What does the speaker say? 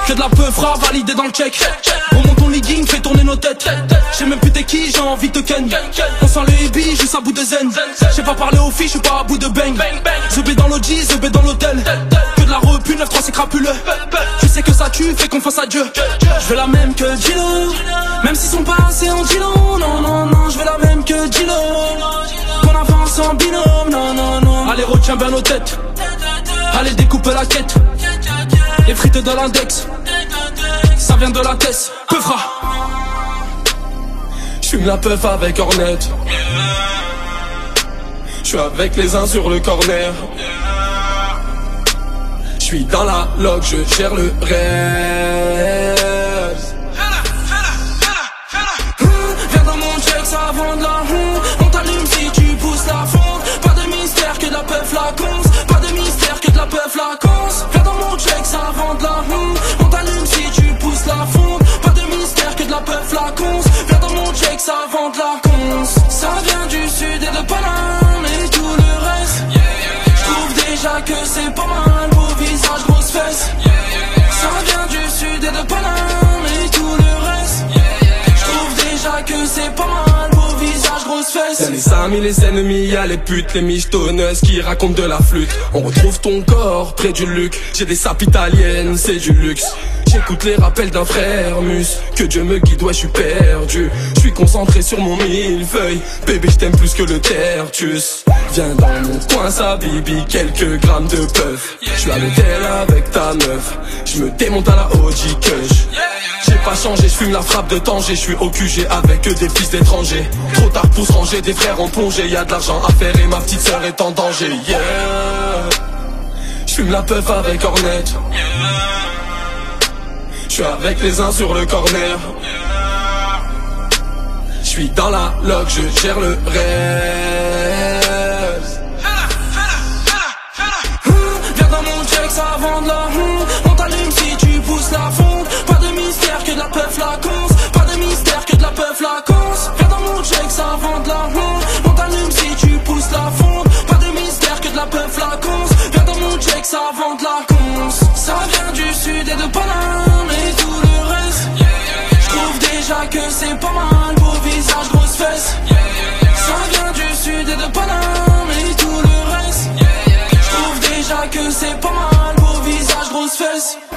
Que de la peufra validée dans le check. Remonte ton legging, fais tourner nos têtes. J'sais même plus t'es qui, j'ai envie de ken. On sent les billes, juste à bout de zen. J'ai pas parlé aux filles, j'suis pas à bout de bang. The B dans l'OG, The B dans l'hôtel. Que de la repu, 9-3 c'est crapuleux. Je sais que ça tue, fais confiance à Dieu. J'veux la même que Gino, même si son passé en Gino. Non, non, non, j'veux la même que Gino. Qu'on avance en binôme, non, non, non. Allez, retiens bien nos têtes. Allez, découpe la quête. Les frites de l'index, ça vient de la tête. Peufra. J'fume la peuf avec Hornet. J'suis avec les uns sur le corner. J'suis dans la log, je gère le reste. Viens dans mon check, ça vend de la honte. On t'allume si tu pousses la fonte. Pas de mystère que de la peuf la conce. Pas de mystère que de la peuf la conce. Viens dans mon check, ça vend de la honte. On t'allume si tu pousses la fonte. Pas de mystère que de la peuf la conce. Viens dans mon check, ça vend de la conce. Ça vient du sud et de Paname et tout le reste. J'trouve déjà que c'est pas mal. Beau visage, grosse fesse. Ça vient du sud et de Paname et tout le reste. J'trouve déjà que c'est pas mal. Beau visage, grosse fesse. Y'a les amis, les ennemis, y'a les putes, les michetonneuses qui racontent de la flûte. On retrouve ton corps près du luc. J'ai des sapes italiennes, c'est du luxe. J'écoute les rappels d'un frère mus. Que Dieu me guide, ouais j'suis perdu. J'suis concentré sur mon millefeuille. Bébé j't'aime plus que le tertus. Viens dans mon coin ça bibi, quelques grammes de puff. J'suis à l'hôtel avec ta meuf. J'me démonte à la OG Kush. J'ai pas changé, j'fume la frappe de Tanger. J'suis au QG avec des fils d'étrangers. Trop tard pour se ranger, des frères en plongée. Y'a de l'argent à faire et ma petite sœur est en danger. Yeah. J'fume la puff avec Hornet. J'suis avec les uns sur le corner. J'suis dans la log, je gère le reste. Viens dans mon check, ça vend de la honte. On t'allume si tu pousses la fonte. Pas de mystère que de la peuf la conce. Pas de mystère que de la peuf la conce. Viens dans mon check, ça vend de la honte. On t'allume si tu pousses la fonte. Pas de mystère que de la peuf la conce. Viens dans mon check, ça vend de la conce. Ça vient du sud et de Paname et tout le reste. J'trouve déjà que c'est pas mal. Beau visage, grosse fesse. Ça vient du sud et de Paname et tout le reste. J'trouve déjà que c'est pas mal. Beau visage, grosse fesse.